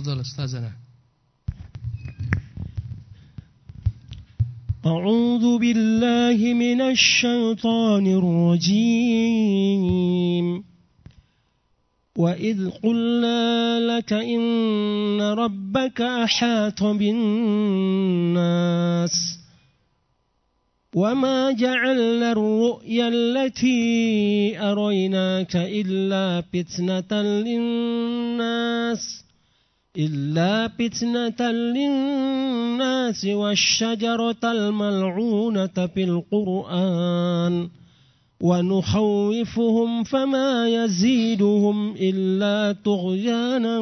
تفضل أستاذنا. أعوذ بالله من الشيطان الرجيم. وإذ قلنا لك إن ربك أحاط بالناس وما جعلنا الرؤيا التي أريناك إلا فتنة للناس والشجرة الملعونة في القرآن ونخوفهم فما يزيدهم إلا طغيانا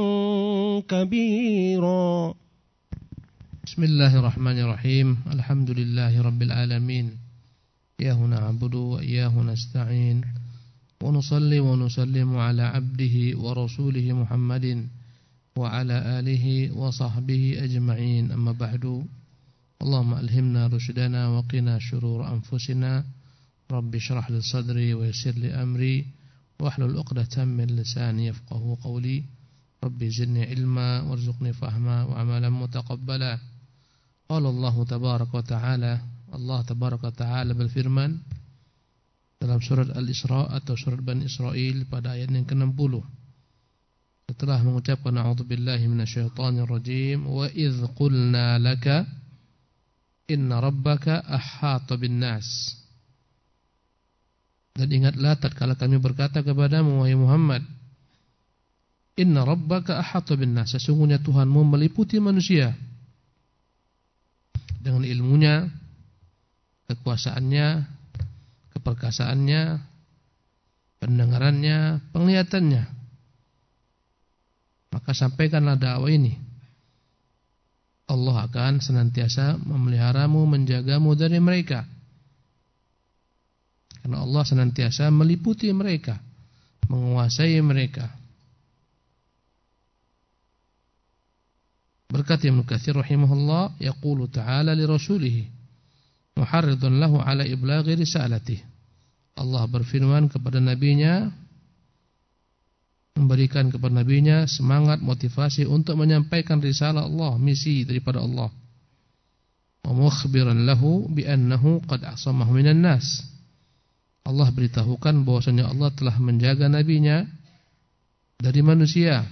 كبيرا. بسم الله الرحمن الرحيم. الحمد لله رب العالمين. إياه نعبد وإياه نستعين ونصلي ونسلم على عبده ورسوله محمد وعلى آله وصحبه أجمعين. أما بعد، اللهم ألهمنا رشدنا وقنا شرور أنفسنا. رب اشرح لي صدري ويسر لي أمري واحلل عقدة من لساني يفقهوا قولي. رب زدني علما وارزقني فهما وعملا متقبلا. قال الله تبارك وتعالى، Allah tabaraka wa ta'ala berfirman dalam surat Al-Isra atau surat Bani Israil pada ayat yang ke-60, setelah mengucapkan a'udzubillahi minasyaitonir rajim, wa idz qulna laka inna rabbaka ahhata bin nas. Dan ingatlah tatkala kami berkata kepadamu wahai Muhammad, inna rabbaka ahhata bin nas, sesungguhnya Tuhanmu meliputi manusia dengan ilmunya, kekuasaannya, keperkasaannya, pendengarannya, penglihatannya. Maka sampaikanlah dakwah ini. Allah akan senantiasa memeliharamu, menjagamu dari mereka. Karena Allah senantiasa meliputi mereka, menguasai mereka. Berkata Ibnu Katsir rahimahullah, yaqulu ta'ala li rasulih muharridun lahu ala iblaghi risalatih. Allah berfirman kepada nabinya, memberikan kepada nabinya semangat, motivasi untuk menyampaikan risalah Allah, misi daripada Allah. Wa mukhbiran lahu bi annahu qad asamahu minan nas. Allah beritahukan bahwasanya Allah telah menjaga nabinya dari manusia.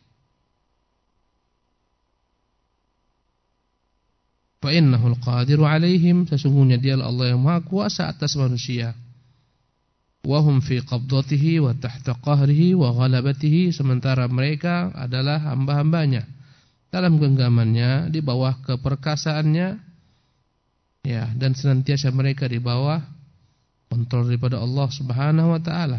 Fa innahu al-qadiru alaihim, sesungguhnya dialah Allah yang maha kuasa atas manusia. Wa hum fi qabdatihi wa tahta qahrihi wa ghalabatihi, sementara mereka adalah hamba-hambanya dalam genggamannya, di bawah keperkasaannya, ya, dan senantiasa mereka di bawah kontrol daripada Allah Subhanahu wa taala.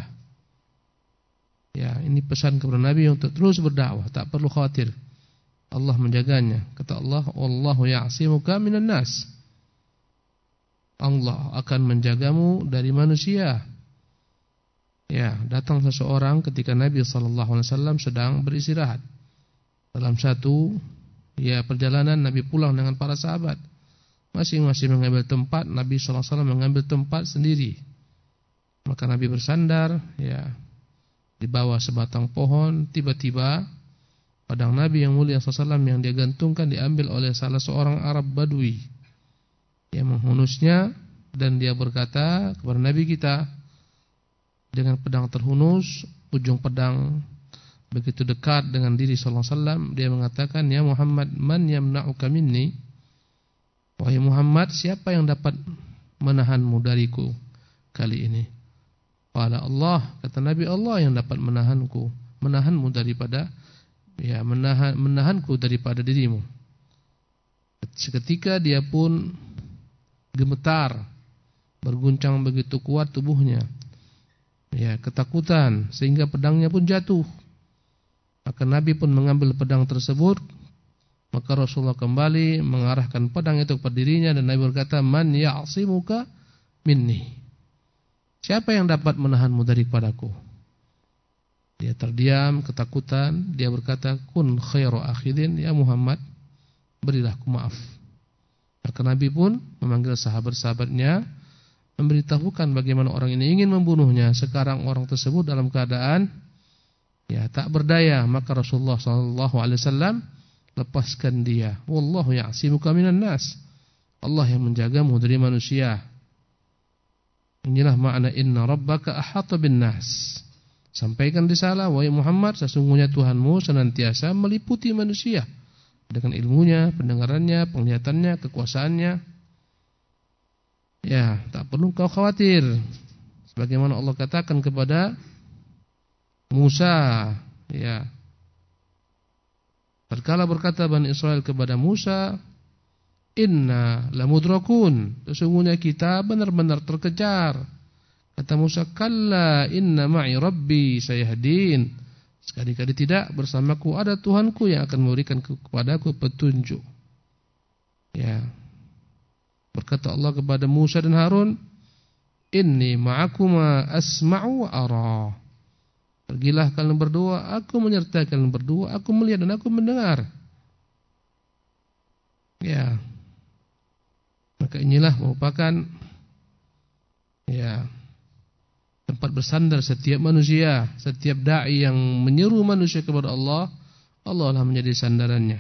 Ya, ini pesan kepada Nabi untuk terus berdakwah, tak perlu khawatir. Allah menjaganya. Kata Allah, wallahu ya'simuka minan nas. Allah akan menjagamu dari manusia. Ya, datang seseorang ketika Nabi SAW sedang beristirahat. Dalam satu perjalanan Nabi pulang dengan para sahabat. Masing-masing mengambil tempat, Nabi SAW mengambil tempat sendiri. Maka Nabi bersandar di bawah sebatang pohon. Tiba-tiba pedang Nabi yang mulia SAW yang dia gantungkan diambil oleh salah seorang Arab Badui yang menghunusnya, dan dia berkata kepada Nabi kita dengan pedang terhunus, ujung pedang begitu dekat dengan diri SAW, dia mengatakan, ya Muhammad, man yamna'uka minni, wahai Muhammad, siapa yang dapat menahanmu dariku kali ini? Qala Allah, kata Nabi, Allah yang dapat menahanmu daripada menahanku daripada dirimu. Seketika dia pun gemetar, berguncang begitu kuat tubuhnya, ketakutan, sehingga pedangnya pun jatuh. Maka Nabi pun mengambil pedang tersebut. Maka Rasulullah kembali mengarahkan pedang itu kepada dirinya, dan Nabi berkata, man ya'simuka minni, siapa yang dapat menahanmu daripadaku? Dia terdiam, ketakutan. Dia berkata, kun khairu akhidin, ya Muhammad, berilah aku maaf. Maka Nabi pun memanggil sahabat-sahabatnya, memberitahukan bagaimana orang ini ingin membunuhnya. Sekarang orang tersebut dalam keadaan tak berdaya. Maka Rasulullah SAW lepaskan dia. Wallahu ya'simuka minan nas. Allah yang menjagamu dari manusia. Inilah makna inna rabbaka ahata bin nas. Sampaikan risalah, wahai Muhammad, sesungguhnya Tuhanmu senantiasa meliputi manusia dengan ilmunya, pendengarannya, penglihatannya, kekuasaannya. Ya, tak perlu kau khawatir. Sebagaimana Allah katakan kepada Musa, ya. Tatkala berkata Bani Israel kepada Musa, inna lamudrakun, sesungguhnya kita benar-benar terkejar. Kata Musa, kalla inna ma'i rabbi sayahdin. Sekali-kali tidak, bersamaku ada Tuhanku yang akan memberikan kepadaku petunjuk. Ya. Berkata Allah kepada Musa dan Harun, inni ma'akuma asma'u wa ara. Pergilah kalian berdua, aku menyertai kalian berdua, aku melihat dan aku mendengar. Ya. Maka inilah merupakan ya tempat bersandar setiap manusia, setiap dai yang menyeru manusia kepada Allah, Allah lah menjadi sandarannya.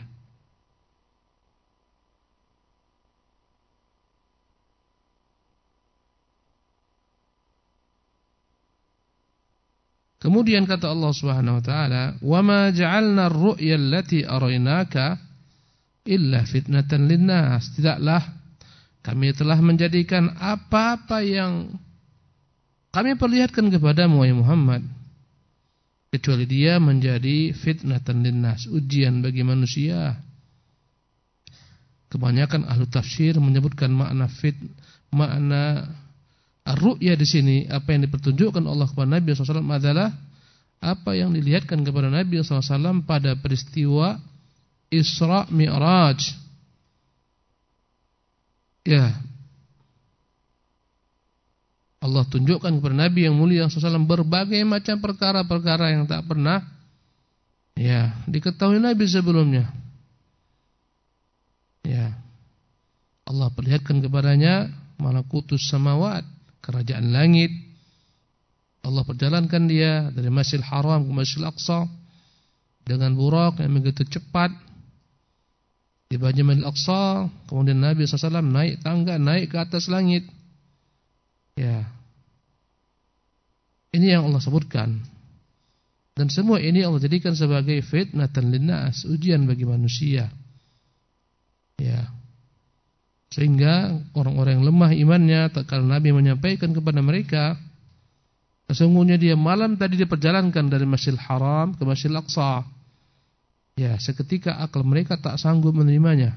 Kemudian kata Allah Subhanahu wa taala, "Wa ma ja'alna ar-ru'ya allati araynaka illa fitnatan lin-nas." Tidaklah kami telah menjadikan apa-apa yang kami perlihatkan kepadamu wahai Muhammad kecuali dia menjadi fitnatan lin-nas, ujian bagi manusia. Kebanyakan ahli tafsir menyebutkan makna ar-ru'ya di sini, apa yang dipertunjukkan Allah kepada Nabi SAW adalah apa yang dilihatkan kepada Nabi SAW pada peristiwa Isra Mi'raj. Ya, Allah tunjukkan kepada Nabi yang mulia SAW berbagai macam perkara-perkara yang tak pernah ya diketahui Nabi sebelumnya. Ya, Allah perlihatkan kepadanya malakutus samawat, kerajaan langit. Allah perjalankan dia dari Masjidil Haram ke Masjidil Aqsa dengan burak yang begitu cepat. Di Masjidil Aqsa, kemudian Nabi SAW naik tangga, naik ke atas langit. Ya, ini yang Allah sebutkan. Dan semua ini Allah jadikan sebagai fitnatan linnas, ujian bagi manusia. Ya. Sehingga orang-orang yang lemah imannya, tatkala Nabi menyampaikan kepada mereka, sesungguhnya dia malam tadi diperjalankan dari Masjidil Haram ke Masjidil Aqsa. Ya, seketika akal mereka tak sanggup menerimanya.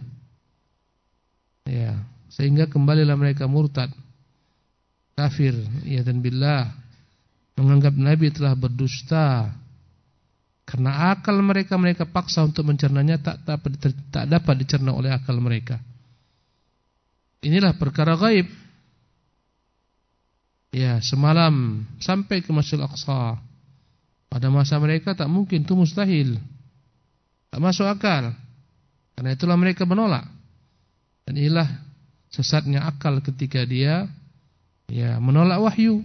Ya, sehingga kembalilah mereka murtad, kafir, ya dan billah, menganggap Nabi telah berdusta. Karena akal mereka paksa untuk mencernanya, tak dapat dicerna oleh akal mereka. Inilah perkara gaib. Ya, semalam sampai ke Masjidil Aqsa. Pada masa mereka tak mungkin, itu mustahil. Tak masuk akal. Karena itulah mereka menolak. Dan inilah sesatnya akal ketika dia ya menolak wahyu.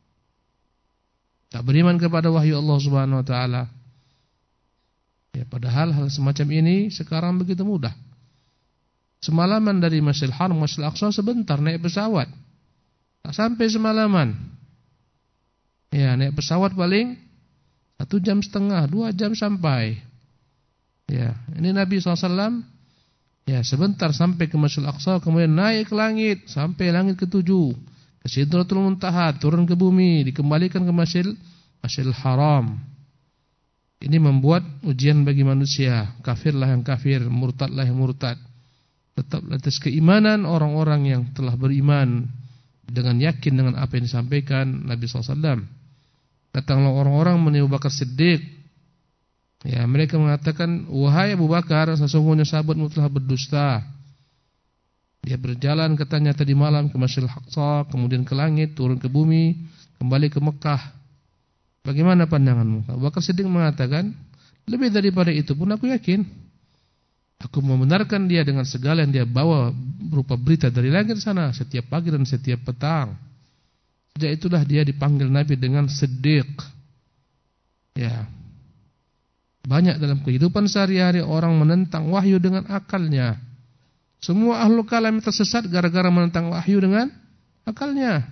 Tak beriman kepada wahyu Allah Subhanahu wa taala. Ya, padahal hal semacam ini sekarang begitu mudah. Semalaman dari Masjidil Haram Masjidil Aqsa sebentar naik pesawat. Tak sampai semalaman. Ya, naik pesawat paling 1,5 jam, 2 jam sampai. Ya, ini Nabi SAW ya sebentar sampai ke Masjidil Aqsa, kemudian naik ke langit sampai langit ke-7, ke Sidratul Muntaha, turun ke bumi, dikembalikan ke Masjidil Haram. Ini membuat ujian bagi manusia. Kafirlah yang kafir, murtadlah yang murtad. Tetap atas keimanan orang-orang yang telah beriman dengan yakin dengan apa yang disampaikan Nabi SAW. Datanglah orang-orang menemui Abu Bakar Siddiq. Ya, mereka mengatakan, wahai Abu Bakar, sesungguhnya sahabatmu telah berdusta. Dia berjalan katanya tadi malam ke Masjidil Aqsa, kemudian ke langit, turun ke bumi, kembali ke Mekah. Bagaimana pandanganmu? Abu Bakar Siddiq mengatakan, lebih daripada itu pun aku yakin. Aku membenarkan dia dengan segala yang dia bawa berupa berita dari langit sana setiap pagi dan setiap petang. Sejak itulah dia dipanggil Nabi dengan Siddiq. Ya. Banyak dalam kehidupan sehari-hari orang menentang wahyu dengan akalnya. Semua ahlul kalam tersesat gara-gara menentang wahyu dengan akalnya.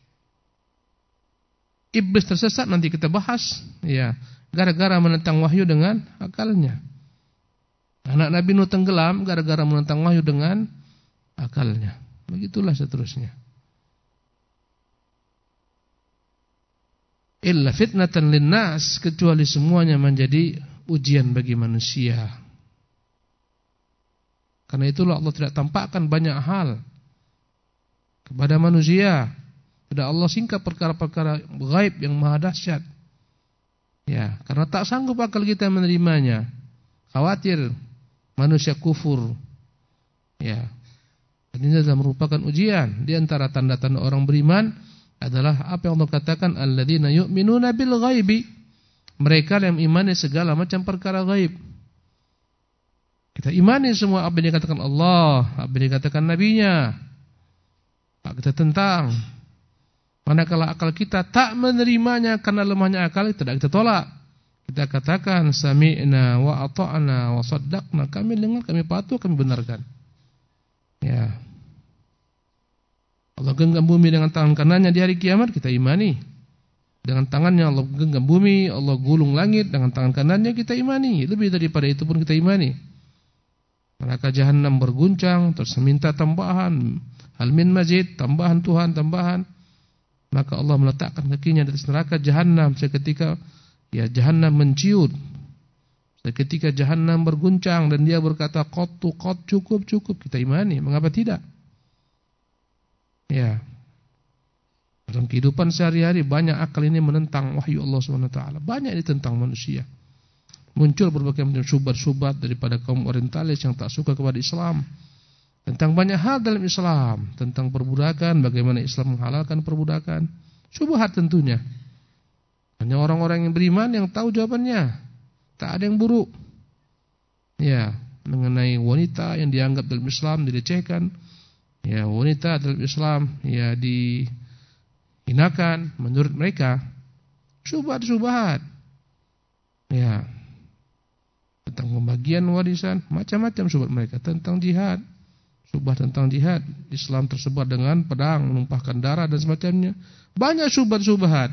Iblis tersesat nanti kita bahas, ya, gara-gara menentang wahyu dengan akalnya. Anak Nabi Nuh tenggelam gara-gara menentang wahyu dengan akalnya. Begitulah seterusnya. Illa fitnatan linnas, kecuali semuanya menjadi ujian bagi manusia. Karena itulah Allah tidak tampakkan banyak hal kepada manusia. Tidak Allah singkap perkara-perkara gaib yang maha dahsyat. Ya, karena tak sanggup akal kita menerimanya. Khawatir manusia kufur. Ya. Dan ini adalah merupakan ujian. Di antara tanda-tanda orang beriman adalah apa yang Allah katakan, alladzina yu'minuna bil ghaibi. Mereka yang imani segala macam perkara gaib. Kita imani semua apa yang dikatakan Allah, apa yang dikatakan nabinya. Tak kita tentang. Manakala akal kita tak menerimanya karena lemahnya akal, tidak kita tolak. Kita katakan sami'na wa ata'na wa saddaqna. Kami dengar, kami patuh, kami benarkan. Ya. Allah genggam bumi dengan tangan kanannya di hari kiamat, kita imani. Dengan tangannya Allah genggam bumi, Allah gulung langit dengan tangan kanannya, kita imani. Lebih daripada itu pun kita imani. Neraka jahanam berguncang, terus minta tambahan, hal min mazid, tambahan Tuhan, tambahan. Maka Allah meletakkan kakinya di atas neraka jahanam. Seketika ya jahanam menciut. Seketika jahanam berguncang dan dia berkata qat cukup, kita imani. Mengapa tidak? Ya. Dalam kehidupan sehari-hari banyak akal ini menentang wahyu Allah SWT. Banyak ditentang manusia. Muncul berbagai macam syubhat-syubhat daripada kaum orientalis yang tak suka kepada Islam. Tentang banyak hal dalam Islam. Tentang perbudakan, bagaimana Islam menghalalkan perbudakan. Syubhat tentunya. Hanya orang-orang yang beriman yang tahu jawabannya. Tak ada yang buruk. Ya, mengenai wanita yang dianggap dalam Islam dilecehkan. Ya, wanita dalam Islam ya dihinakan menurut mereka. Syubhat-syubhat. Ya. Tentang pembagian warisan, macam-macam syubhat mereka. Tentang jihad, syubhat tentang jihad. Islam tersebar dengan pedang, menumpahkan darah dan semacamnya. Banyak syubhat-syubhat.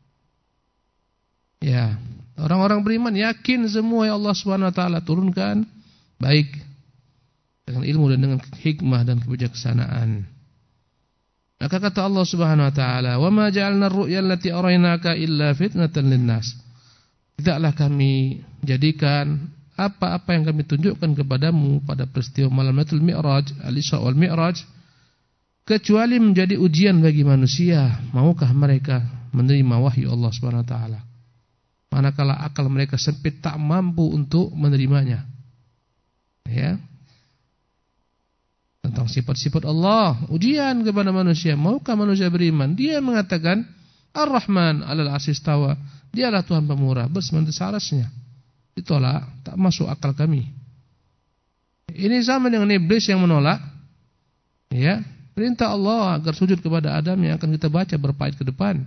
Ya, orang-orang beriman yakin semua yang Allah SWT turunkan baik dengan ilmu dan dengan hikmah dan kebijaksanaan. Maka kata Allah Subhanahu wa taala, "Wa ma ja'alna ar-ru'ya allati araynaka illa fitnatan lin-nas." Tidaklah kami jadikan apa-apa yang kami tunjukkan kepadamu pada peristiwa malam Lailatul Mi'raj, Al-Isra wal Mi'raj, kecuali menjadi ujian bagi manusia. Maukah mereka menerima wahyu Allah Subhanahu wa taala? Manakala akal mereka sempit, tak mampu untuk menerimanya. Ya. Tentang sifat-sifat Allah, ujian kepada manusia. Maukah manusia beriman? Dia mengatakan Ar-Rahman 'alal 'arsy istawa. Dialah Tuhan pemurah bersemayam di atasnya. Ditolak, tak masuk akal kami. Ini sama dengan iblis yang menolak ya, perintah Allah agar sujud kepada Adam yang akan kita baca berpait ke depan.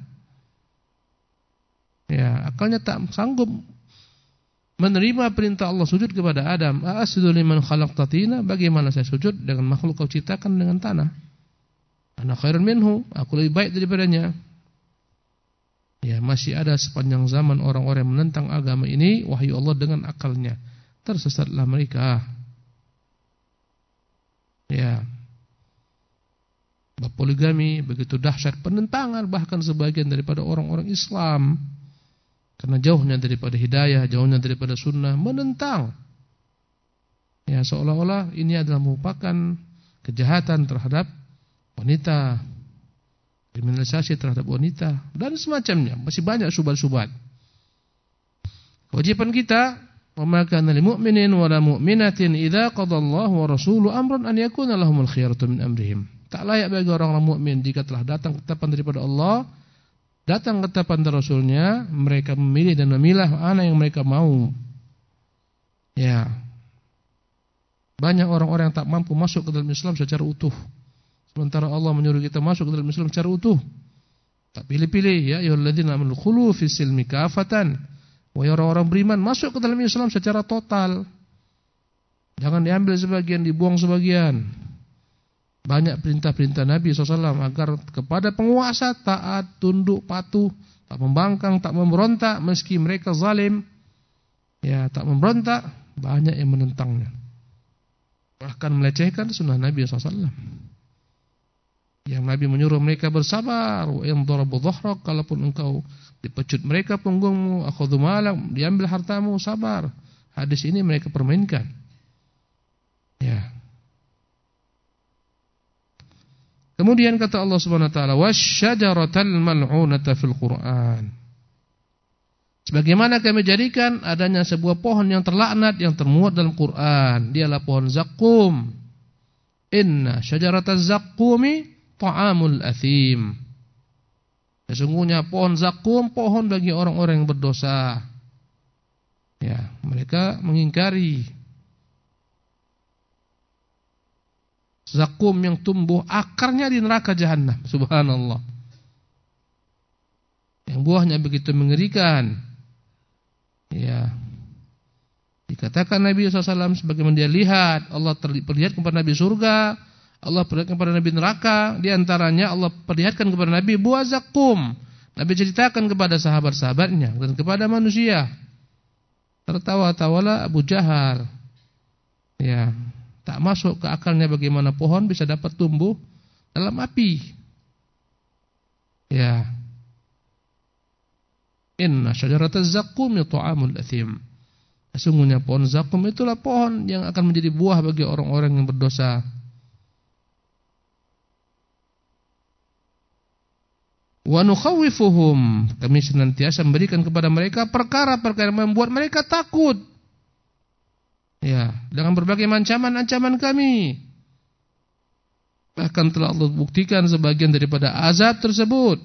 Ya, akalnya tak sanggup menerima perintah Allah sujud kepada Adam. Asjudu liman khalaqta tina, bagaimana saya sujud dengan makhluk kau ciptakan dengan tanah? Ana khairun minhu, aku lebih baik daripadanya. Ya, masih ada sepanjang zaman orang-orang yang menentang agama ini, wahyu Allah dengan akalnya. Tersesatlah mereka. Ya. Bab poligami begitu dahsyat, penentangan bahkan sebagian daripada orang-orang Islam. Karena jauhnya daripada hidayah, jauhnya daripada sunnah, menentang. Ya, seolah-olah ini adalah merupakan kejahatan terhadap wanita, kriminalisasi terhadap wanita dan semacamnya. Masih banyak syubhat-syubhat. Kewajiban kita, wa ma kana lil mu'minin wa la mu'minatin idza qadallahu wa rasuluhu amran an yakuna lahumul khiyaratu min amrihim. Tak layak bagi orang-orang mukmin jika telah datang ketetapan daripada Allah, datang ketetapan dari Rasulnya, mereka memilih dan memilah mana yang mereka mau. Ya. Banyak orang-orang yang tak mampu masuk ke dalam Islam secara utuh. Sementara Allah menyuruh kita masuk ke dalam Islam secara utuh. Tak pilih-pilih, ya ayyuhalladzina amanu khulu fis silmi kafatan. Wahai orang-orang beriman, masuk ke dalam Islam secara total. Jangan diambil sebagian, dibuang sebagian. Banyak perintah-perintah Nabi SAW agar kepada penguasa taat, tunduk, patuh, tak membangkang, tak memberontak meski mereka zalim. Ya, tak memberontak, banyak yang menentangnya. Bahkan melecehkan sunnah Nabi SAW. Yang Nabi menyuruh mereka bersabar. Wa in darabu dhahrak, kalaupun engkau dipecut mereka punggungmu, akhadhu malak, diambil hartamu, sabar. Hadis ini mereka permainkan. Ya. Kemudian kata Allah Subhanahu wa taala, wasyajaratal mal'unata fil Qur'an. Sebagaimana kami jadikan adanya sebuah pohon yang terlaknat yang termuat dalam Quran, dialah pohon zaqqum. Inna syajarataz zaqqumi ta'amul athim. Sesungguhnya pohon zaqqum pohon bagi orang-orang yang berdosa. Ya, mereka mengingkari zaqqum yang tumbuh akarnya di neraka jahanam. Subhanallah. Yang buahnya begitu mengerikan. Ya. Dikatakan Nabi SAW sebagaimana dia lihat, Allah perlihatkan kepada Nabi surga, Allah perlihatkan kepada Nabi neraka. Di antaranya Allah perlihatkan kepada Nabi buah zaqqum. Nabi ceritakan kepada sahabat-sahabatnya dan kepada manusia. Tertawa-tawalah Abu Jahal. Ya, tak masuk ke akalnya bagaimana pohon bisa dapat tumbuh dalam api. Ya. Inna syajarataz zaqqum ta'amul athim. Sesungguhnya pohon zaqqum itulah pohon yang akan menjadi buah bagi orang-orang yang berdosa. Wa nukhawifuhum, kami senantiasa memberikan kepada mereka perkara-perkara yang membuat mereka takut. Ya, dengan berbagai ancaman kami. Bahkan telah Allah buktikan sebagian daripada azab tersebut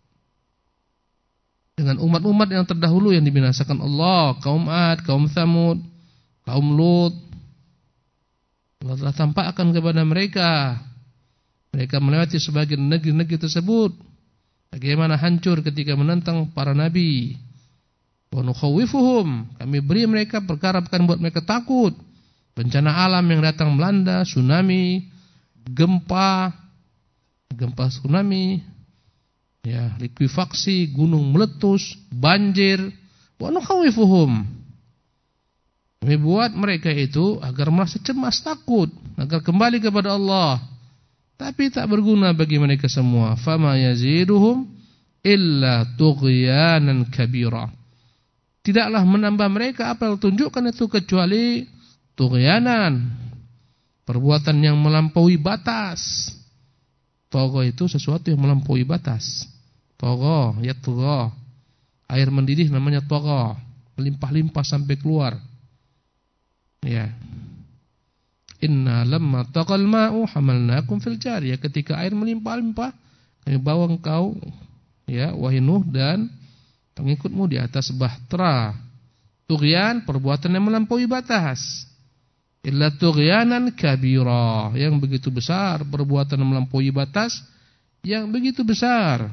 dengan umat-umat yang terdahulu yang dibinasakan Allah, kaum Ad, kaum Tsamud, kaum Lut. Allah telah tampakkan kepada mereka. Mereka melewati sebagian negeri-negeri tersebut. Bagaimana hancur ketika menentang para nabi. Wa nukhawifuhum, kami beri mereka perkara-perkara buat mereka takut. Bencana alam yang datang melanda, tsunami, gempa tsunami, ya, likuifaksi, gunung meletus, banjir. Wa nukhawifuhum, kami buat mereka itu agar merasa cemas, takut, agar kembali kepada Allah. Tapi tak berguna bagi mereka semua. Fama yaziduhum illa tughyanan kabira. Tidaklah menambah mereka apa yang tunjukkan itu kecuali tughyanan, perbuatan yang melampaui batas. Tagha itu sesuatu yang melampaui batas. Tagha, yatgha. Air mendidih namanya tagha, melimpah-limpah sampai keluar. Ya. Inna lamma taqal ma'u hamalnakum fil jariyah. Ketika air melimpah-limpah, kami bawa engkau, ya, wahai Nuh dan pengikutmu di atas bahtera. Tughyan, perbuatan yang melampaui batas. Illa tughyanan kabira, yang begitu besar, perbuatan yang melampaui batas yang begitu besar.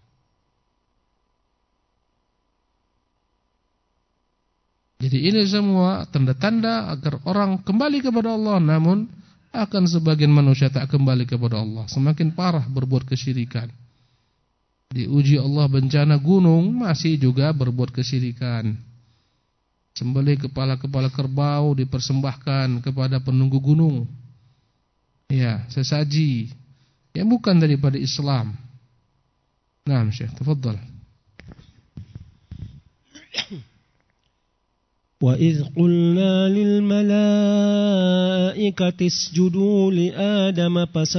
Jadi ini semua tanda-tanda agar orang kembali kepada Allah, namun akan sebagian manusia tak kembali kepada Allah. Semakin parah berbuat kesyirikan. Diuji Allah bencana gunung, masih juga berbuat kesyirikan. Sembelih kepala-kepala kerbau dipersembahkan kepada penunggu gunung. Ya, sesaji yang bukan daripada Islam. Naam, Syekh, tafadhal. وَإِذْ قُلْنَا لِلْمَلَائِكَةِ اسْجُدُوا لِآدَمَ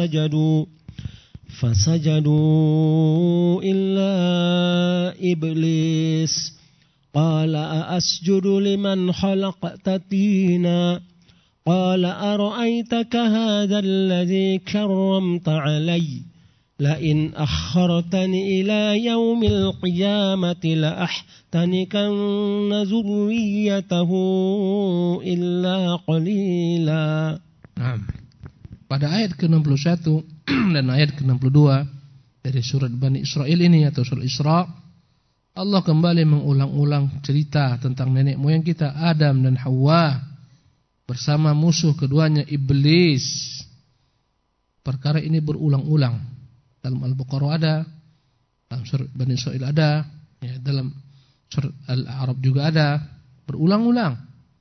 فسجدوا إلا إبليس قال أأسجد لمن خلقت طينا قال أرأيتك هذا الذي كرمت علي لئن أخرتني إلى يوم القيامة لأحتنكن ذريته إلا قليلا. Pada ayat ke-61 dan ayat ke-62 dari surat Bani Israil ini atau surat Isra, Allah kembali mengulang-ulang cerita tentang nenek moyang kita Adam dan Hawa bersama musuh keduanya iblis. Perkara ini berulang-ulang. Dalam Al-Baqarah ada, dalam surat Bani Israil ada, ya, dalam surat Al-A'raf juga ada, berulang-ulang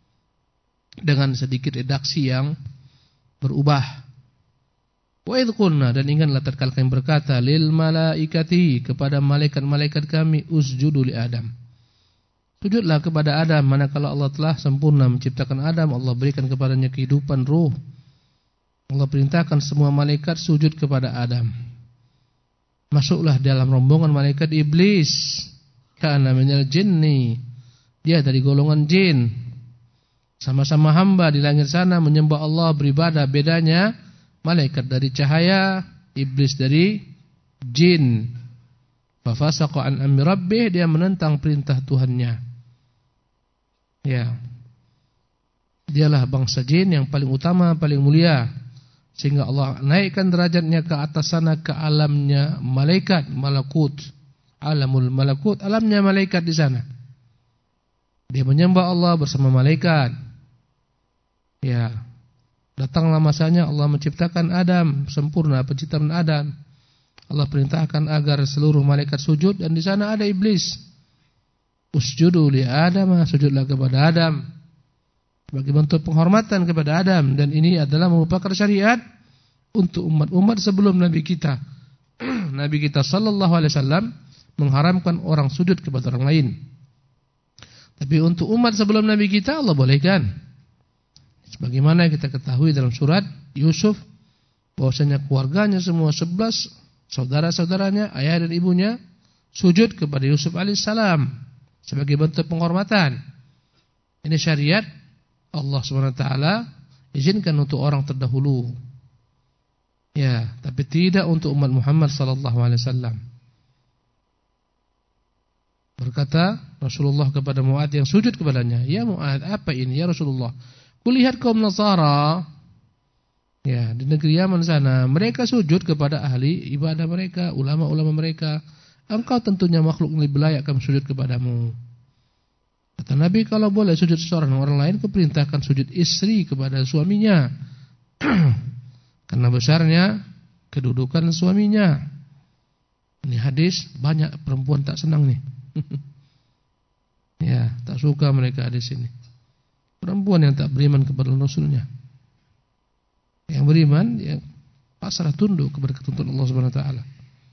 dengan sedikit redaksi yang berubah. Wa idh qulna, dan ingatlah tatkala kami berkata lil malaikati, kepada malaikat-malaikat kami, usjudu li Adam, sujudlah kepada Adam. Manakala Allah telah sempurna menciptakan Adam, Allah berikan kepadanya kehidupan ruh, Allah perintahkan semua malaikat sujud kepada Adam. Masuklah dalam rombongan malaikat iblis, kana minal jinni, dia dari golongan jin, sama-sama hamba di langit sana menyembah Allah, beribadah. Bedanya malaikat dari cahaya, iblis dari jin. Fafasaqa an amri rabbih, dia menentang perintah Tuhannya. Ya. Dialah bangsa jin yang paling utama, paling mulia, sehingga Allah naikkan derajatnya ke atas sana, ke alamnya malaikat, malakut, alamul malakut, alamnya malaikat di sana. Dia menyembah Allah bersama malaikat. Ya. Datanglah masanya Allah menciptakan Adam, sempurna penciptaan Adam. Allah perintahkan agar seluruh malaikat sujud, dan di sana ada iblis. Usjudu li Adam, sujudlah kepada Adam, sebagai bentuk penghormatan kepada Adam. Dan ini adalah merupakan syariat untuk umat-umat sebelum Nabi kita. Nabi kita sallallahu alaihi wasallam mengharamkan orang sujud kepada orang lain. Tapi untuk umat sebelum Nabi kita Allah bolehkan. Sebagaimana kita ketahui dalam surat Yusuf, bahwasanya keluarganya semua 11 saudara-saudaranya, ayah dan ibunya, sujud kepada Yusuf alaihissalam sebagai bentuk penghormatan. Ini syariat Allah SWT izinkan untuk orang terdahulu. Ya, tapi tidak untuk umat Muhammad sallallahu alaihi wasallam. Berkata Rasulullah kepada Mu'adz yang sujud kepadanya, "Ya Mu'adz, apa ini ya Rasulullah? Kulihat kaum Nasara, ya, di negeri Yaman sana, mereka sujud kepada ahli ibadah mereka, ulama-ulama mereka. Engkau tentunya makhluk yang lebih layak kami sujud kepadamu." Kata Nabi, kalau boleh sujud seorang orang lain, kuperintahkan sujud istri kepada suaminya. Karena besarnya kedudukan suaminya. Ini hadis banyak perempuan tak senang nih. Ya, tak suka mereka hadis ini. Perempuan yang tak beriman kepada Rasulnya. Yang beriman, yang pasrah tunduk kepada ketentuan Allah Subhanahu Wa Taala.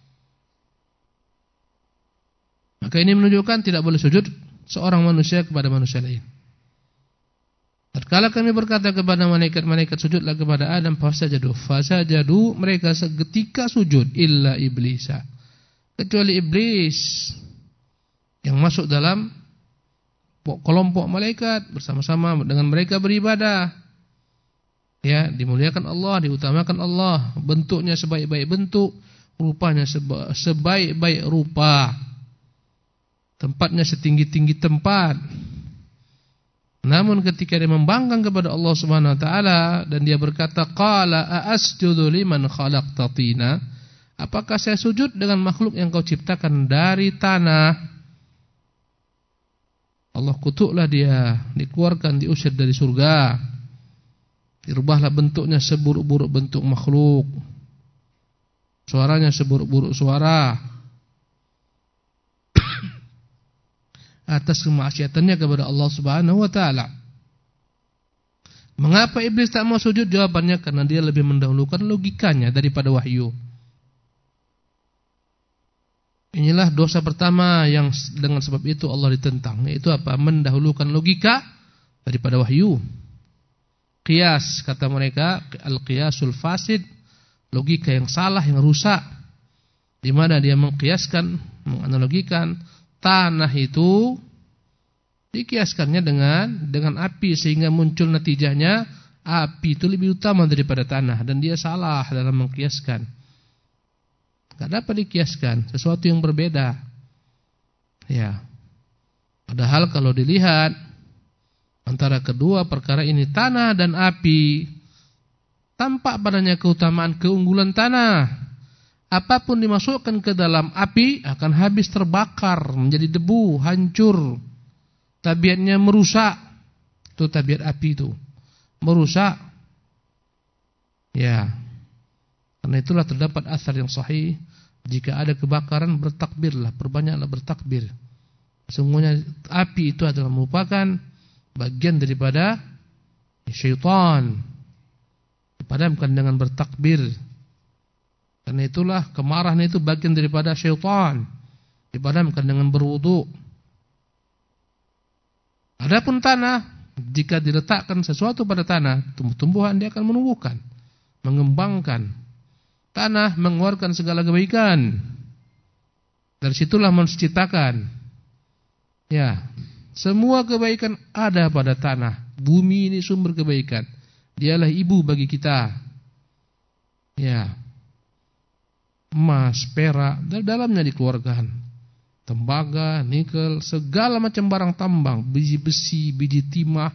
Maka ini menunjukkan tidak boleh sujud seorang manusia kepada manusia lain. Tatkala kami berkata kepada malaikat-malaikat sujudlah kepada Adam, fasajadu, mereka seketika sujud, illa iblisa, kecuali iblis yang masuk dalam kelompok malaikat, bersama-sama dengan mereka beribadah. Ya, dimuliakan Allah, diutamakan Allah, bentuknya sebaik-baik bentuk, rupanya sebaik-baik rupa, tempatnya setinggi-tinggi tempat. Namun ketika dia membangkang kepada Allah Subhanahu wa taala dan dia berkata, qala asjudu liman khalaqta tina, apakah saya sujud dengan makhluk yang kau ciptakan dari tanah? Allah kutuklah dia, dikeluarkan, diusir dari surga. Dirubahlah bentuknya seburuk-buruk bentuk makhluk, suaranya seburuk-buruk suara, atas kemaksiatannya kepada Allah Subhanahu wa taala. Mengapa iblis tak mau sujud? Jawabannya karena dia lebih mendahulukan logikanya daripada wahyu. Inilah dosa pertama yang dengan sebab itu Allah ditentang, yaitu apa? Mendahulukan logika daripada wahyu. Qiyas, kata mereka, al-qiyasul fasid, logika yang salah, yang rusak, di mana dia mengkiaskan, menganalogikan tanah itu, dikiaskannya dengan api, sehingga muncul natijahnya api itu lebih utama daripada tanah, dan dia salah dalam mengkiaskan. Tidak dapat dikiaskan, sesuatu yang berbeda. Ya. Padahal kalau dilihat antara kedua perkara ini, tanah dan api, tampak padanya keutamaan, keunggulan tanah. apapun dimasukkan ke dalam api akan habis terbakar, menjadi debu, hancur. Tabiatnya merusak. Itu tabiat api itu. Merusak. Ya. Karena itulah terdapat asar yang sahih, jika ada kebakaran bertakbirlah, perbanyaklah bertakbir. Semuanya api itu adalah merupakan bagian daripada syaitan. Dipadamkan dengan bertakbir. Karena itulah kemarahan itu bagian daripada syaitan. Dipadamkan dengan berwudu. Adapun tanah, jika diletakkan sesuatu pada tanah, tumbuh-tumbuhan dia akan menumbuhkan, mengembangkan. Tanah mengeluarkan segala kebaikan. Dari situlah manusia ciptakan. Ya, semua kebaikan ada pada tanah. Bumi ini sumber kebaikan. Dialah ibu bagi kita. Ya. Emas, perak, dari dalamnya dikeluarkan. Tembaga, nikel, segala macam barang tambang, biji besi, biji timah.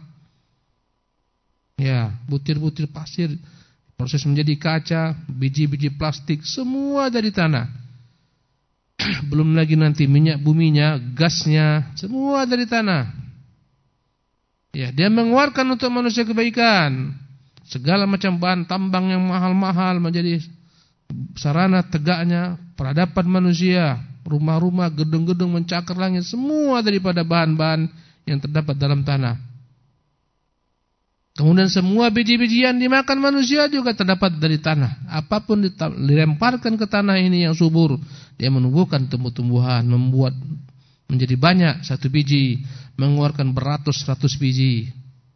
Ya, butir-butir pasir proses menjadi kaca, biji-biji plastik, semua dari tanah. Belum lagi nanti minyak buminya, gasnya, semua dari tanah. Ya, dia mengeluarkan untuk manusia kebaikan. Segala macam bahan tambang yang mahal-mahal menjadi sarana tegaknya peradaban manusia. Rumah-rumah, gedung-gedung mencakar langit, semua daripada bahan-bahan yang terdapat dalam tanah. Kemudian semua biji-bijian dimakan manusia juga terdapat dari tanah. Apapun dilemparkan ke tanah ini yang subur, dia menumbuhkan tumbuh-tumbuhan, membuat menjadi banyak satu biji, mengeluarkan beratus-ratus biji.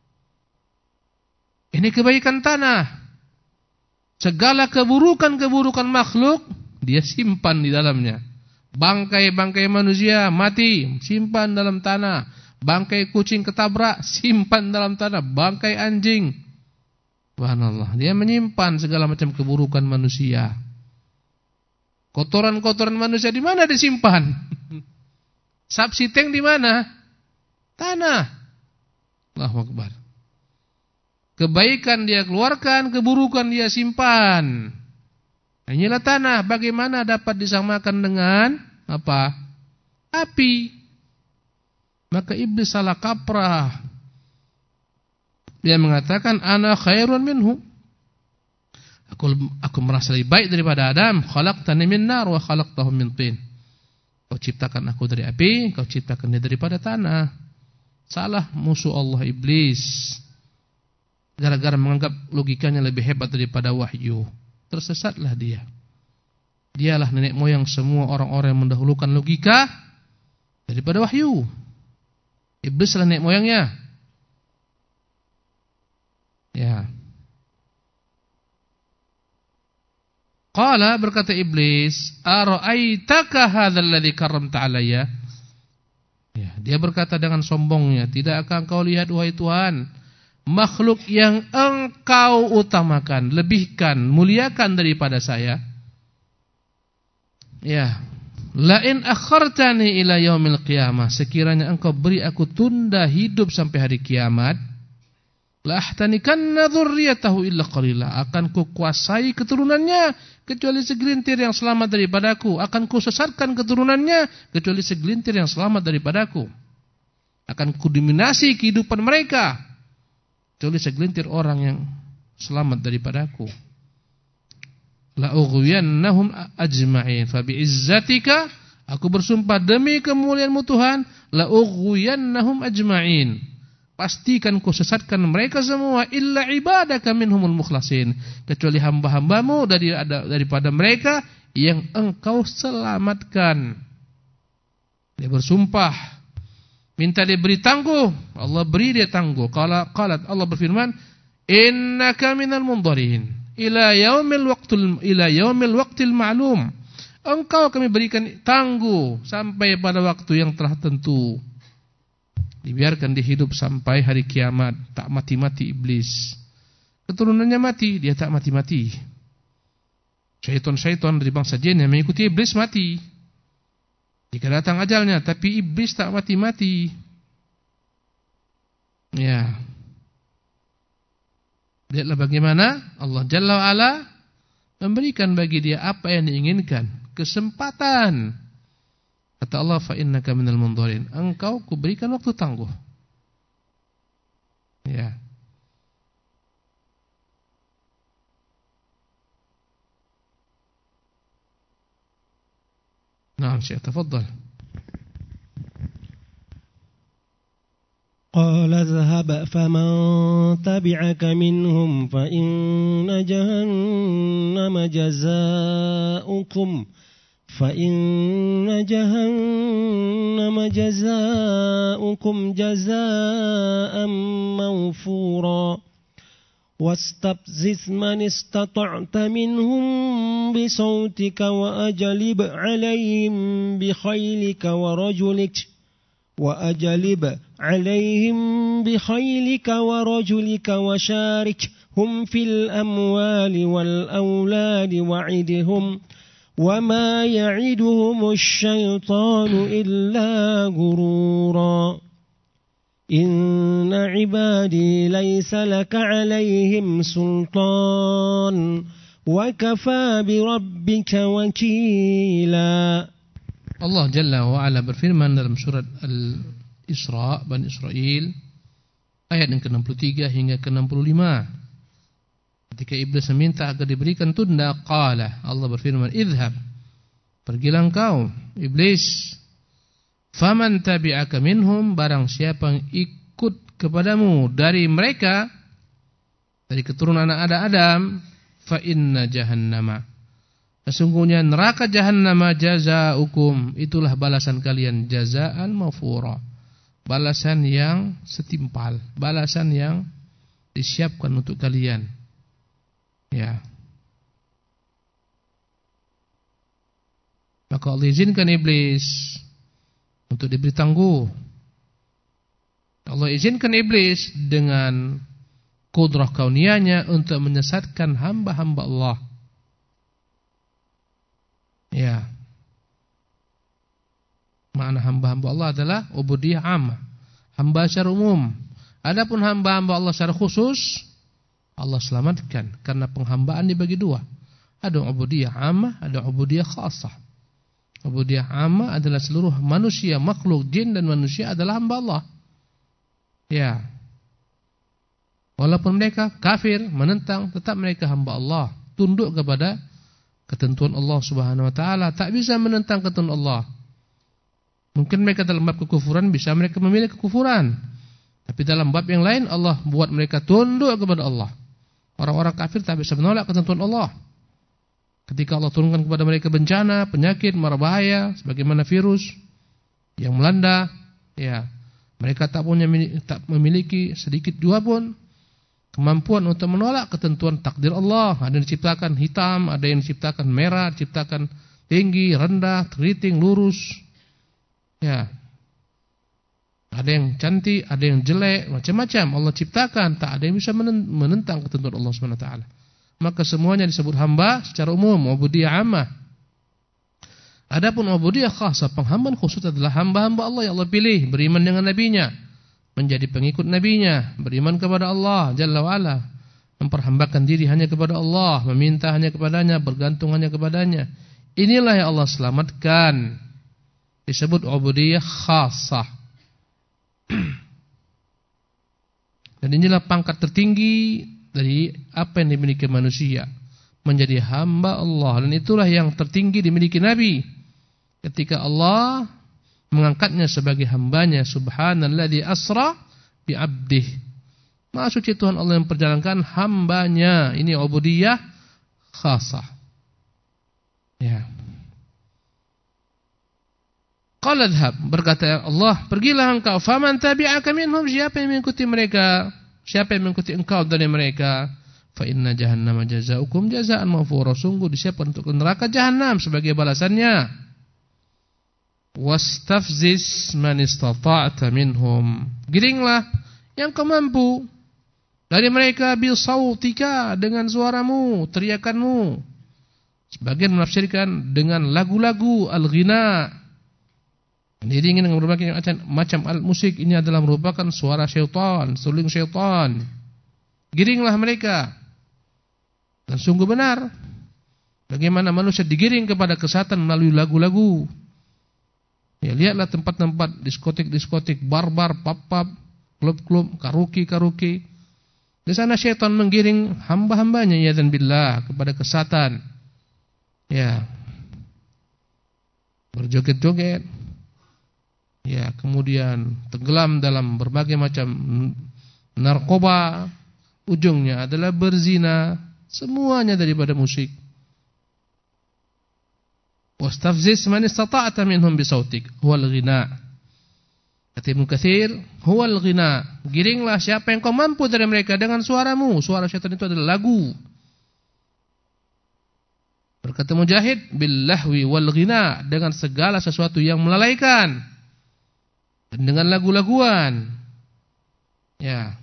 Ini kebaikan tanah. Segala keburukan-keburukan makhluk dia simpan di dalamnya. Bangkai-bangkai manusia mati, simpan dalam tanah. Bangkai kucing ketabrak, simpan dalam tanah. Bangkai anjing, subhanallah, dia menyimpan segala macam keburukan manusia. Kotoran-kotoran manusia di mana disimpan? Subsiteng di mana? Tanah. Allahu Akbar. Kebaikan dia keluarkan, keburukan dia simpan. Inilah tanah. Bagaimana dapat disamakan dengan apa? Api. Maka iblis salah kaprah. Dia mengatakan ana khairun minhu. Aku merasa lebih baik daripada Adam. Khalaqtani min nar wa khalaqtahu min tin. Kau ciptakan aku dari api, kau ciptakan dia daripada tanah. Salah musuh Allah iblis. Gara-gara menganggap logikanya lebih hebat daripada wahyu, tersesatlah dia. Dialah nenek moyang semua orang-orang yang mendahulukan logika daripada wahyu. Iblis lah nenek moyangnya. Ya. Qala, berkata iblis, ara'aitaka hadzal ladzi karramta alayya? Ya, dia berkata dengan sombongnya, tidakkah engkau lihat wahai Tuhan, makhluk yang engkau utamakan, lebihkan, muliakan daripada saya? Ya. La in akhartani ila yaumil qiyamah, sekiranya engkau beri aku tunda hidup sampai hari kiamat, la ahtanikanna dzurriyyatahu illa qalila, akan kukuasai keturunannya kecuali segelintir yang selamat daripadaku, akan kusesatkan keturunannya kecuali segelintir yang selamat daripadaku, akan kudominasi kehidupan mereka kecuali segelintir orang yang selamat daripadaku. La ughwiyannahum ajma'in fa bi'izzatika, aku bersumpah demi kemuliaan-Mu Tuhan, la ughwiyannahum ajma'in, pastikan ku sesatkan mereka semua, illa ibadaka minhumul mukhlasin, kecuali hamba-hambamu daripada mereka yang engkau selamatkan. Dia bersumpah, minta dia beri tangguh, Allah beri dia tangguh. Qalat, Allah berfirman, innaka minal mundharin ila yaumil waqtil ma'lum, engkau kami berikan tangguh sampai pada waktu yang telah tentu. Dibiarkan dia hidup sampai hari kiamat, tak mati-mati iblis. Keturunannya mati, dia tak mati-mati. Syaitan-syaitan dari bangsa jin yang mengikuti iblis mati jika datang ajalnya, tapi iblis tak mati-mati. Ya. Lihatlah bagaimana Allah Jalla wa'ala memberikan bagi dia apa yang diinginkan, kesempatan. Kata Allah, fa innaka minal mundharin. Engkau kuberikan waktu tangguh. Ya. Naam, Syekh, tafadhal. قال اذهب فمن تبعك منهم فإن جهنم جزاؤكم جزاء موفورا واستفزز من استطعت منهم بصوتك وأجلب عليهم بخيلك ورجلك وشاركهم في الأموال والأولاد وعدهم وما يعدهم الشيطان إلا غرورا إن عبادي ليس لك عليهم سلطان وكفى بربك وكيلا. Allah Jalla wa'ala berfirman dalam surat Al-Isra, Bani Israel, ayat yang ke-63 hingga ke-65. Ketika iblis meminta agar diberikan tunda, qala, Allah berfirman, idhab, pergilah engkau, iblis, faman tabi'aka minhum, barang siapa yang ikut kepadamu dari mereka, dari keturunan anak Adam, fa inna jahannama, sesungguhnya neraka jahannama jazaukum, itulah balasan kalian, jazaan mafura, balasan yang setimpal, balasan yang disiapkan untuk kalian. Ya. Maka Allah izinkan iblis untuk diberi tangguh. Allah izinkan iblis dengan kudrah kauniyahnya untuk menyesatkan hamba-hamba Allah. Ya. Makna hamba-hamba Allah adalah ubudiyah ammah, hamba secara umum. Adapun hamba-hamba Allah secara khusus, Allah selamatkan karena penghambaan dibagi dua. Ada ubudiyah ammah, ada ubudiyah khassah. Ubudiyah ammah adalah seluruh manusia, makhluk jin dan manusia adalah hamba Allah. Ya. Walaupun mereka kafir, menentang, tetap mereka hamba Allah, tunduk kepada ketentuan Allah Subhanahu wa taala, tak bisa menentang ketentuan Allah. Mungkin mereka dalam bab kekufuran bisa mereka memilih kekufuran, tapi dalam bab yang lain Allah buat mereka tunduk kepada Allah. Orang-orang kafir tak bisa menolak ketentuan Allah. Ketika Allah turunkan kepada mereka bencana, penyakit, mara bahaya, sebagaimana virus yang melanda, ya, mereka tak memiliki sedikit jua pun kemampuan untuk menolak ketentuan takdir Allah. Ada yang diciptakan hitam, ada yang diciptakan merah, diciptakan tinggi, rendah, keriting, lurus. Ya. Ada yang cantik, ada yang jelek, macam-macam Allah ciptakan, tak ada yang bisa menentang ketentuan Allah Subhanahu wa taala. Maka semuanya disebut hamba secara umum, ubudiyah ammah. Adapun ubudiyah khassah, penghambaan khusus adalah hamba-hamba Allah yang Allah pilih, beriman dengan nabinya, menjadi pengikut nabinya, beriman kepada Allah Jalla wa'ala, memperhambakan diri hanya kepada Allah, meminta hanya kepadanya, bergantung hanya kepadanya. Inilah yang Allah selamatkan, disebut ubudiyah khassah. Dan inilah pangkat tertinggi dari apa yang dimiliki manusia, menjadi hamba Allah. Dan itulah yang tertinggi dimiliki Nabi ketika Allah mengangkatnya sebagai hambanya. Subhanalladzi asra bi'abdih, Maha suci Tuhan Allah yang memperjalankan hambanya. Ini ubudiyah khasah. Ya. Qala dhhab, berkata Allah, pergilah engkau, faman tabi'aka minhum, siapa yang mengikuti mereka, siapa yang mengikuti engkau dari mereka, fa inna jahannama jazaukum jazaan mafura, sungguh disiapkan untuk neraka jahannam sebagai balasannya. Wastafziz man istata'ta minhum, giringlah yang kau mampu dari mereka, bil sautika, dengan suaramu, teriakanmu. Sebagian menafsirkan dengan lagu-lagu al-ghina, diiringi dengan berbagai macam alat musik. Ini adalah merupakan suara syaitan, suling syaitan. Giringlah mereka. Dan sungguh benar, Bagaimana manusia digiring kepada kesesatan melalui lagu-lagu. Ya, lihatlah tempat-tempat diskotik-diskotik, bar-bar, pub-pub, klub-klub, karaoke. Di sana syaitan menggiring hamba-hambanya yadzan billah kepada kesesatan. Ya. Berjoget-joget. Ya, kemudian tenggelam dalam berbagai macam narkoba, ujungnya adalah berzina, semuanya daripada musik. Wastafziz man istata'ta minhum bisautik huwal ghina. Kata Ibnu Katsir, huwal ghina, giringlah siapa yang kau mampu dari mereka dengan suaramu. Suara syaitan itu adalah lagu. Berkata Mujahid, bil lahwi wal ghina, dengan segala sesuatu yang melalaikan. Dan dengan lagu-laguan. Ya.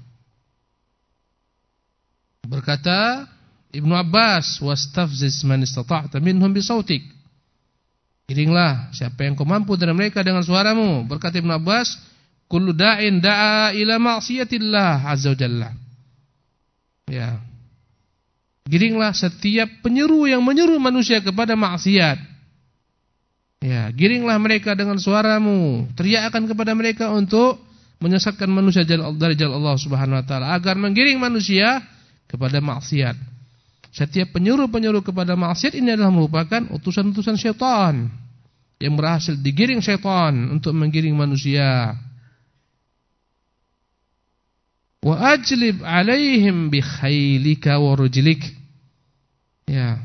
Berkata Ibnu Abbas, wastafziz man istata'ta minhum bisautik. Giringlah siapa yang kau mampu dari mereka dengan suaramu. Berkata Ibnu Abbas, kullu da'in da'a ila ma'siyatillah azza wa jalla. Ya. Giringlah setiap penyeru yang menyeru manusia kepada maksiat. Ya, giringlah mereka dengan suaramu, teriakkan kepada mereka untuk menyesatkan manusia dari jalan Allah Subhanahu wa taala, agar menggiring manusia kepada maksiat. Setiap penyuruh-penyuruh kepada maksiat ini adalah merupakan utusan-utusan syaitan yang berhasil digiring syaitan untuk menggiring manusia. Wa ajlib alaihim bi khailika wa rujlik. Ya.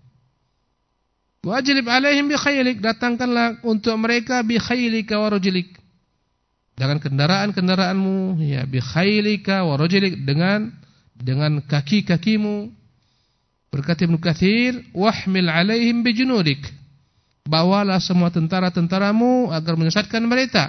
Wajib alaihim bi khailik, datangkanlah untuk mereka bi khailika wa rajlik, dengan kendaraan-kendaraanmu, ya, bi khailika wa rajlik, dengan kaki-kakimu. Berkata Ibnu Katsir, wahmil alaihim bi junudik, bawalah semua tentara-tentaramu agar menyesatkan mereka.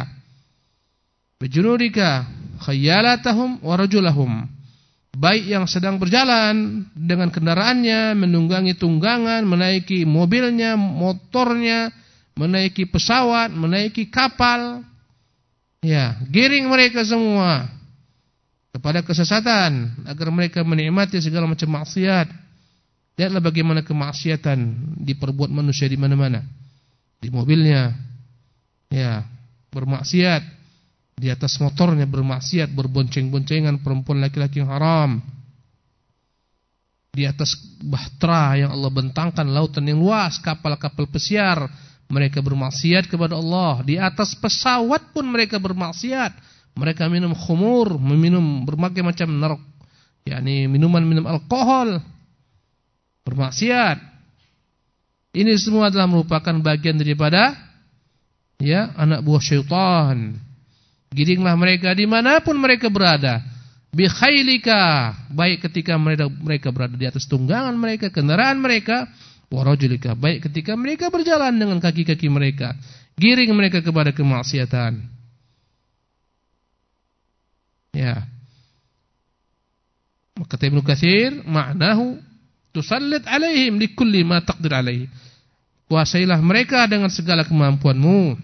Bi junudika khayalatahum wa rajulahum, baik yang sedang berjalan dengan kendaraannya, menunggangi tunggangan, menaiki mobilnya, motornya, menaiki pesawat, menaiki kapal. Ya, giring mereka semua kepada kesesatan agar mereka menikmati segala macam maksiat. Lihatlah bagaimana kemaksiatan diperbuat manusia di mana-mana. Di mobilnya, ya, bermaksiat. Di atas motornya bermaksiat, berbonceng-boncengan perempuan laki-laki yang haram. Di atas bahtera yang Allah bentangkan, lautan yang luas, kapal-kapal pesiar, mereka bermaksiat kepada Allah. Di atas pesawat pun mereka bermaksiat. Mereka minum khumur, meminum berbagai macam yakni minuman alkohol, bermaksiat. Ini semua adalah merupakan bagian daripada, ya, anak buah syaitan. Giringlah mereka dimanapun mereka berada, bi khailika, baik ketika mereka berada di atas tunggangan mereka, kendaraan mereka, wa rajulika, baik ketika mereka berjalan dengan kaki-kaki mereka. Giring mereka kepada kemaksiatan. Ya. Kata Ibnu Katsir, ma'nahu tusallit alaihim likulli ma taqdir alaihi. Kuasailah mereka dengan segala kemampuanmu.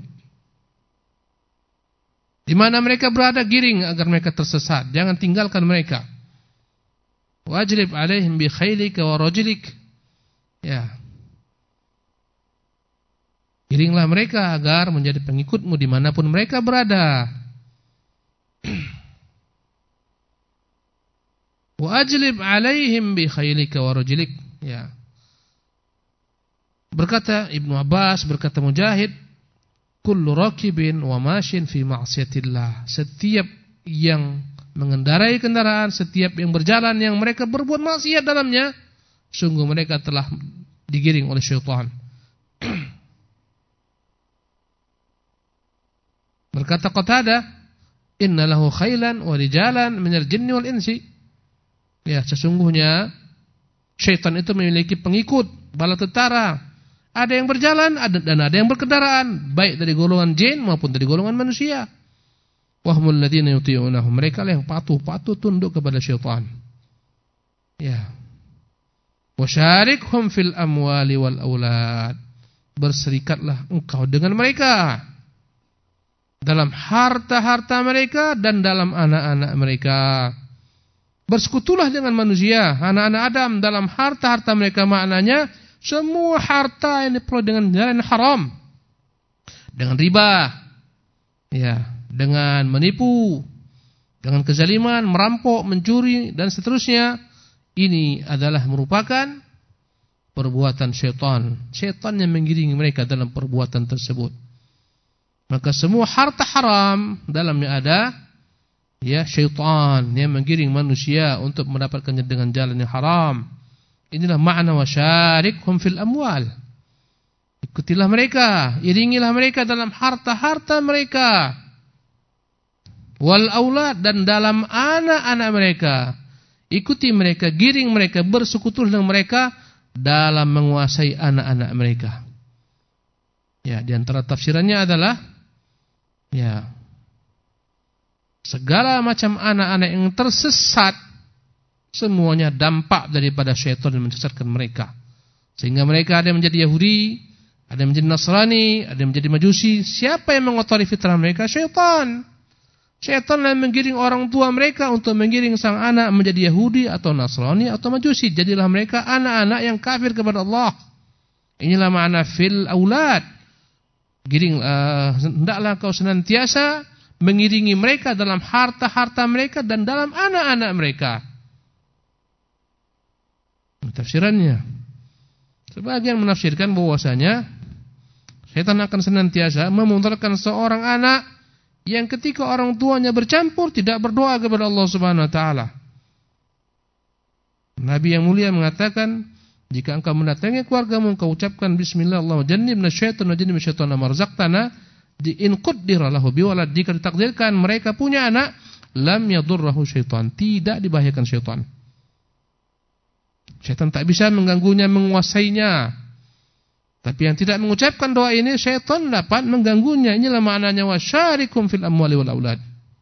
Di mana mereka berada, giring agar mereka tersesat. Jangan tinggalkan mereka. Wajlib alaihim bi khailika wa rajlik. Ya. Giringlah mereka agar menjadi pengikutmu dimanapun mereka berada. Wa ajlib alaihim bi khailika wa rajlik. Ya. Berkata Ibnu Abbas, berkata Mujahid, kullu rakibin wa mashin fi ma'siyatillah, setiap yang mengendarai kendaraan, setiap yang berjalan yang mereka berbuat maksiat dalamnya, sungguh mereka telah digiring oleh syaitan. Berkata Qatadah, inna lahu khailan wa rijalan minal jinni wal insi. Ya, sesungguhnya syaitan itu memiliki pengikut, bala tentara. Ada yang berjalan dan ada yang berkendaraan, baik dari golongan jin maupun dari golongan manusia. Wahmul ladzina yuti'unahu, mereka lah yang patuh tunduk kepada syaitan. Ya. Wasyarikhum fil amwali wal aulad, berserikatlah engkau dengan mereka dalam harta-harta mereka dan dalam anak-anak mereka. Bersekutulah dengan manusia, anak-anak Adam, dalam harta-harta mereka, maknanya Semua harta yang diperoleh dengan jalan haram, dengan riba, ya, dengan menipu, dengan kezaliman, merampok, mencuri dan seterusnya, ini adalah merupakan perbuatan syaitan. Syaitan yang menggiringi mereka dalam perbuatan tersebut. Maka semua harta haram dalamnya ada ya syaitan yang menggiring manusia untuk mendapatkannya dengan jalan yang haram. Inilah makna wasyarikhum fil amwal. Ikutilah mereka, iringilah mereka dalam harta-harta mereka. Wal aulad, dan dalam anak-anak mereka. Ikuti mereka, giring mereka, bersekutu dengan mereka dalam menguasai anak-anak mereka. Ya, di antara tafsirannya adalah ya, segala macam anak-anak yang tersesat semuanya dampak daripada syaitan yang menyesatkan mereka. Sehingga mereka ada yang menjadi Yahudi, ada yang menjadi Nasrani, ada yang menjadi Majusi. Siapa yang mengotori fitrah mereka? Syaitan. Syaitan yang menggiring orang tua mereka untuk menggiring sang anak menjadi Yahudi atau Nasrani atau Majusi. Jadilah mereka anak-anak yang kafir kepada Allah. Inilah makna fil aulad. Hendaklah kau senantiasa mengiringi mereka dalam harta-harta mereka dan dalam anak-anak mereka. Tafsirannya, sebagian menafsirkan bahwasanya syaitan akan senantiasa memutarkan seorang anak yang ketika orang tuanya bercampur tidak berdoa kepada Allah Subhanahu wa taala. Nabi yang mulia mengatakan, jika engkau mendatangi keluargamu, engkau ucapkan bismillah, Allahumma jannibna syaitan wa jannib syaitan ma razaqtana, in qaddara lahu biwalad, jika ditakdirkan mereka punya anak, lam yadurruhu syaitan, tidak dibahayakan syaitan. Syaitan tak bisa mengganggunya, menguasainya. Tapi yang tidak mengucapkan doa ini, syaitan dapat mengganggunya. Inilah maknanya wasyarikum fil amwali wal aulad.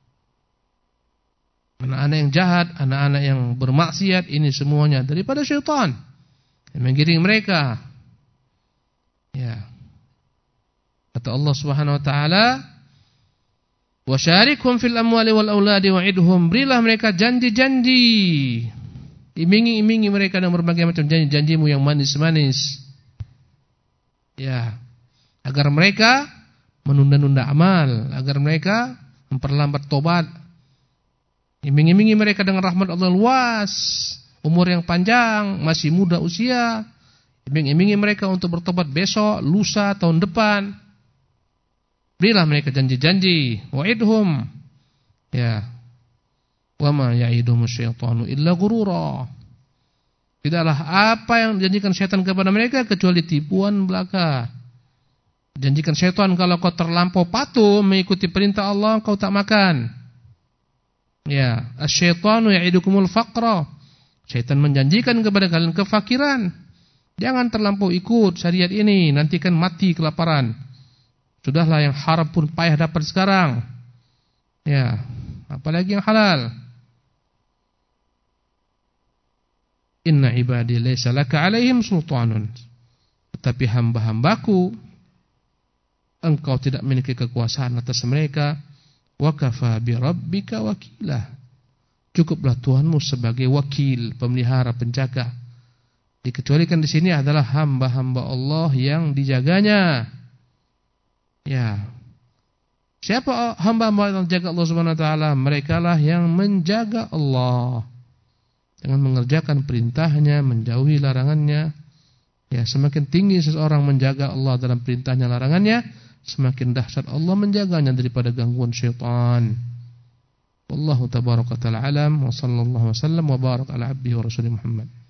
Anak-anak yang jahat, anak-anak yang bermaksiat, ini semuanya daripada syaitan yang menggiring mereka. Ya. Kata Allah Subhanahu wa taala, wasyarikum fil amwali wal auladi wa'idhum, berilah mereka janji-janji. Imingi mereka dengan berbagai macam janji-janjimu yang manis-manis. Ya, agar mereka menunda-nunda amal, agar mereka memperlambat tobat. Iming-imingi mereka dengan rahmat Allah luas, umur yang panjang, masih muda usia. Iming-imingi mereka untuk bertobat besok, lusa, tahun depan. Berilah mereka janji-janji. Wa'idhum. Ya. Wa ma ya'iduhum syaitanu illa ghurura. Tidaklah apa yang dijanjikan syaitan kepada mereka kecuali tipuan belaka. Janjikan syaitan, kalau kau terlampau patuh mengikuti perintah Allah, kau tak makan. Ya, asyaitanu ya'idukumul faqra. Syaitan menjanjikan kepada kalian kefakiran. Jangan terlampau ikut syariat ini, nanti kan mati kelaparan. Sudahlah yang haram pun payah dapat sekarang. Ya, apalagi yang halal. Inna ibadi laysa laka alaihim sultanun. Tetapi hamba-hambaku, engkau tidak memiliki kekuasaan atas mereka. Wa kafa bi rabbika wakila. Cukuplah Tuhanmu sebagai wakil, pemelihara, penjaga. Dikecualikan di sini adalah hamba-hamba Allah yang dijaganya. Ya. Siapa hamba-hamba yang menjaga Allah Subhanahu wa taala? Merekalah yang menjaga Allah dengan mengerjakan perintahnya, menjauhi larangannya. Ya, semakin tinggi seseorang menjaga Allah dalam perintahnya, larangannya, semakin dahsyat Allah menjaganya daripada gangguan syaitan. Wallahu tabaraka ta'ala alam wa sallallahu wasallam wa barak ala abdihi wa rasulih Muhammad.